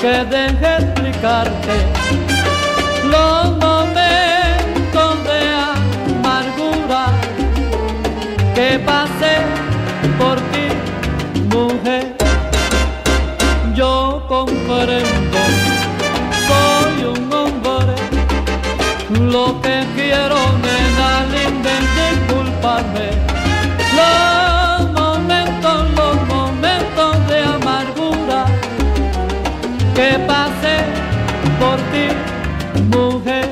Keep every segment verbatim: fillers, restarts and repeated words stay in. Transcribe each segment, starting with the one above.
que deje explicarte los momentos de amargura que pasé por ti, mujer. Yo comprendo, soy un hombre, lo que quiero, nena linda, es disculparme. Los momentos, los momentos de amargura que pasé por ti, mujer.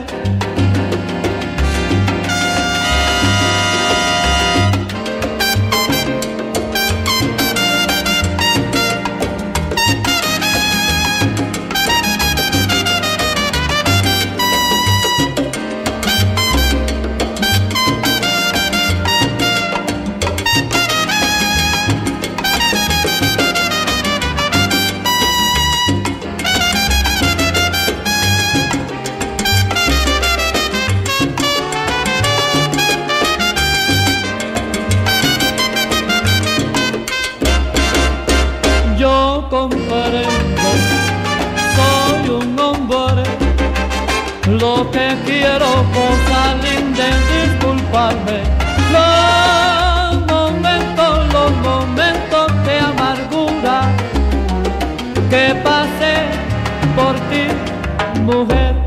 Yo comprendo, soy un hombre, lo que quiero, cosa linda, es disculparme. Los momentos, los momentos de amargura que pasé por ti, mujer.